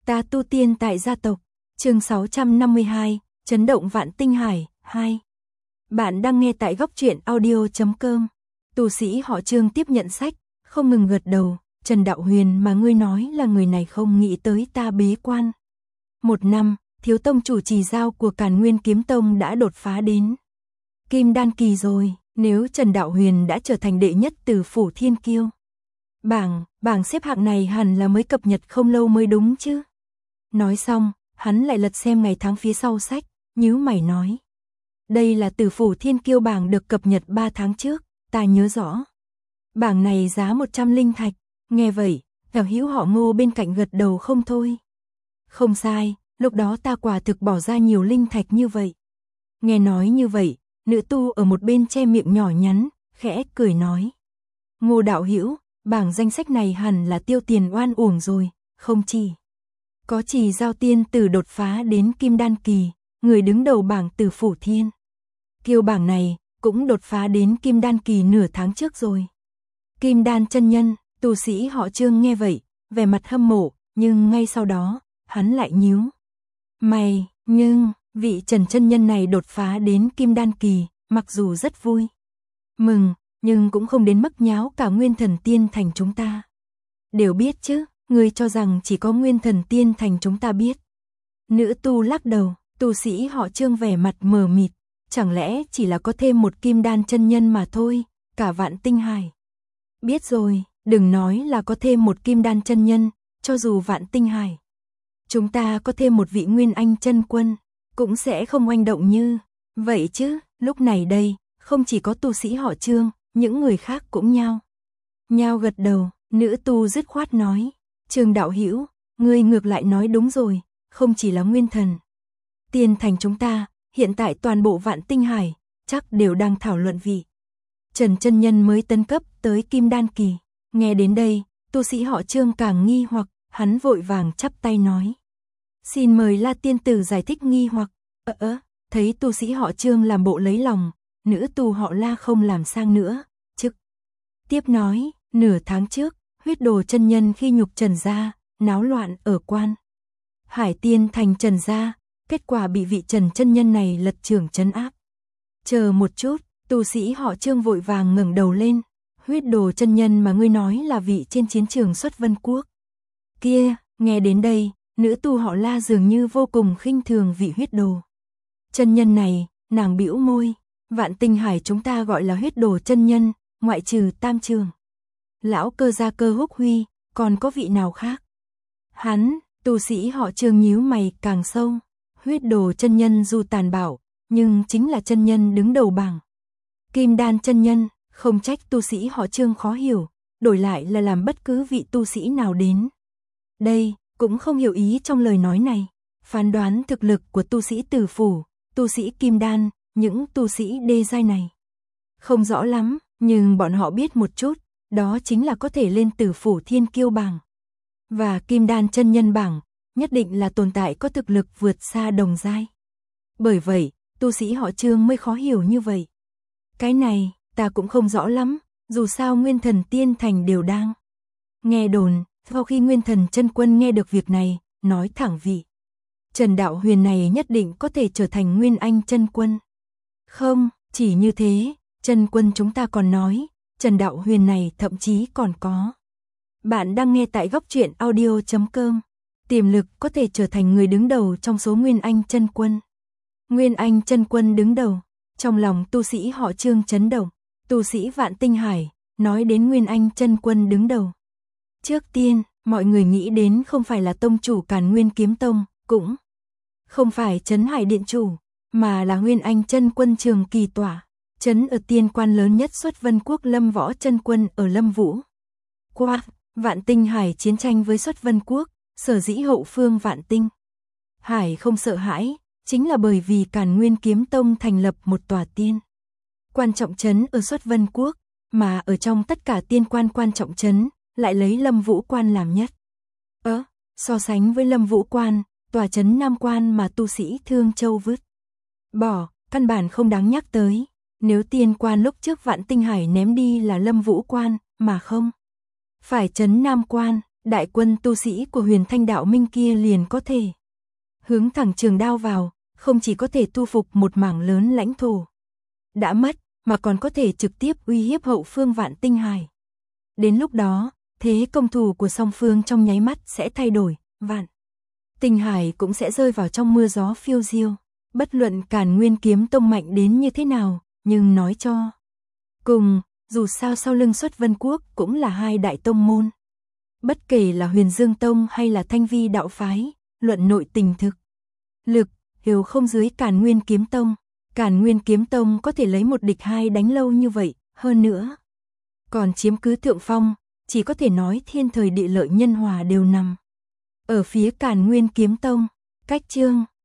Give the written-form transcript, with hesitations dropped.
Ta tu tiên tại gia tộc, chương 652, chấn động vạn tinh hải, 2. Bạn đang nghe tại góc truyện audio.com. Tu sĩ họ Trương tiếp nhận sách, không ngừng gật đầu. Trần Đạo Huyền mà ngươi nói là người này không nghĩ tới ta bế quan. 1 năm, thiếu tông chủ trì giao của Càn Nguyên Kiếm Tông đã đột phá đến Kim Đan kỳ rồi. Nếu Trần Đạo Huyền đã trở thành đệ nhất từ phủ Thiên Kiêu, bảng xếp hạng này hẳn là mới cập nhật không lâu mới đúng chứ. Nói xong, hắn lại lật xem ngày tháng phía sau sách, nhíu mày nói. Đây là từ phủ Thiên Kiêu bảng được cập nhật 3 tháng trước, ta nhớ rõ. Bảng này giá 100 linh thạch, nghe vậy, Hảo Hữu họ Ngô bên cạnh gật đầu không thôi. Không sai, lúc đó ta quả thực bỏ ra nhiều linh thạch như vậy. Nghe nói như vậy, nữ tu ở một bên che miệng nhỏ nhắn, khẽ cười nói. Ngô đạo hữu, bảng danh sách này hẳn là tiêu tiền oan uổng rồi, không chỉ có trì giao tiên tử đột phá đến Kim Đan kỳ, người đứng đầu bảng từ phủ Thiên Kiêu bảng này cũng đột phá đến Kim Đan kỳ nửa tháng trước rồi. Kim Đan chân nhân, tu sĩ họ Trương nghe vậy, vẻ mặt hâm mộ, nhưng ngay sau đó, hắn lại nhíu mày, nhưng vị Trần chân nhân này đột phá đến Kim Đan kỳ, mặc dù rất vui mừng, nhưng cũng không đến mức nháo cả Nguyên Thần Tiên Thành chúng ta. Đều biết chứ, người cho rằng chỉ có Nguyên Thần Tiên Thành chúng ta biết. Nữ tu lắc đầu, tu sĩ họ Trương vẻ mặt mờ mịt, chẳng lẽ chỉ là có thêm một Kim Đan chân nhân mà thôi, cả vạn tinh hải. Biết rồi, đừng nói là có thêm một Kim Đan chân nhân, cho dù vạn tinh hải chúng ta có thêm một vị Nguyên Anh chân quân, cũng sẽ không oanh động như vậy chứ. Lúc này đây, không chỉ có tu sĩ họ Trương, những người khác cũng nhao gật đầu. Nữ tu dứt khoát nói, Trương đạo hữu, ngươi ngược lại nói đúng rồi, không chỉ là Nguyên Thần Tiên Thành chúng ta, hiện tại toàn bộ vạn tinh hải chắc đều đang thảo luận vị Trần chân nhân mới tấn cấp tới Kim Đan kỳ. Nghe đến đây, tu sĩ họ Trương càng nghi hoặc, hắn vội vàng chắp tay nói. Xin mời La tiên tử giải thích nghi hoặc. Thấy tu sĩ họ Trương làm bộ lấy lòng, nữ tu họ La không làm sang nữa, trực tiếp nói, nửa tháng trước, Huyết Đồ chân nhân khi nhục Trần gia, náo loạn ở Quan Hải Tiên Thành Trần gia, kết quả bị vị Trần chân nhân này lật trưởng trấn áp. Chờ một chút, tu sĩ họ Trương vội vàng ngẩng đầu lên, Huyết Đồ chân nhân mà ngươi nói là vị trên chiến trường Xuất Vân Quốc kia. Nghe đến đây, nữ tu họ La dường như vô cùng khinh thường vị Huyết Đồ chân nhân này, nàng bĩu môi, vạn tinh hải chúng ta gọi là Huyết Đồ chân nhân, ngoại trừ Tam Trường lão Cơ Gia Cơ Húc Huy, còn có vị nào khác? Hắn, tu sĩ họ Trương nhíu mày càng sâu, Huyết Đồ chân nhân dù tàn bạo, nhưng chính là chân nhân đứng đầu bảng Kim Đan chân nhân, không trách tu sĩ họ Trương khó hiểu, đổi lại là làm bất cứ vị tu sĩ nào đến đây cũng không hiểu ý trong lời nói này. Phán đoán thực lực của tu sĩ Tử phủ, tu sĩ Kim Đan, những tu sĩ đê giai này không rõ lắm, nhưng bọn họ biết một chút, đó chính là có thể lên Tử phủ Thiên Kiêu bảng và Kim Đan chân nhân bảng, nhất định là tồn tại có thực lực vượt xa đồng giai. Bởi vậy, tu sĩ họ Trương mới khó hiểu như vậy. Cái này, ta cũng không rõ lắm, dù sao Nguyên Thần Tiên Thành đều đang nghe đồn. Sau khi Nguyên Thần chân quân nghe được việc này, nói thẳng vị Trần Đạo Huyền này nhất định có thể trở thành Nguyên Anh chân quân. Không, chỉ như thế, chân quân chúng ta còn nói, Trần Đạo Huyền này thậm chí còn có. Bạn đang nghe tại góc truyện audio.com. Tiềm lực có thể trở thành người đứng đầu trong số Nguyên Anh chân quân. Nguyên Anh chân quân đứng đầu, trong lòng tu sĩ họ Trương chấn động. Tu sĩ vạn tinh hải, nói đến Nguyên Anh chân quân đứng đầu. Trước tiên, mọi người nghĩ đến không phải là tông chủ Càn Nguyên Kiếm Tông, cũng không phải Trấn Hải Điện chủ, mà là Nguyên Anh chân quân Trường Kỳ tỏa trấn ở tiên quan lớn nhất Xuất Vân Quốc Lâm Võ chân quân ở Lâm Vũ. Qua vạn tinh hải chiến tranh với Xuất Vân Quốc, sở dĩ hậu phương vạn tinh hải không sợ hãi, chính là bởi vì Càn Nguyên Kiếm Tông thành lập một tòa tiên quan trọng trấn ở Xuất Vân Quốc, mà ở trong tất cả tiên quan quan trọng trấn lại lấy Lâm Vũ Quan làm nhất. So sánh với Lâm Vũ Quan, tòa trấn Nam Quan mà tu sĩ Thương Châu vứt bỏ, căn bản không đáng nhắc tới. Nếu tiên quan lúc trước vạn tinh hải ném đi là Lâm Vũ Quan, mà không phải trấn Nam Quan, đại quân tu sĩ của Huyền Thanh đạo minh kia liền có thể hướng thẳng trường đao vào, không chỉ có thể thu phục một mảng lớn lãnh thổ đã mất, mà còn có thể trực tiếp uy hiếp hậu phương Vạn Tinh Hải. Đến lúc đó, thế công thủ của song phương trong nháy mắt sẽ thay đổi, Vạn Tinh Hải cũng sẽ rơi vào trong mưa gió phiêu diêu. Bất luận Càn Nguyên Kiếm Tông mạnh đến như thế nào, nhưng nói cho cùng, dù sao sau lưng Xuất Vân Quốc cũng là hai đại tông môn. Bất kể là Huyền Dương Tông hay là Thanh Vi đạo phái, luận nội tình thực lực, đều không dưới Càn Nguyên Kiếm Tông. Càn Nguyên Kiếm Tông có thể lấy một địch hai đánh lâu như vậy, hơn nữa còn chiếm cứ thượng phong, chỉ có thể nói thiên thời địa lợi nhân hòa đều nằm ở phía Càn Nguyên Kiếm Tông. Cách chương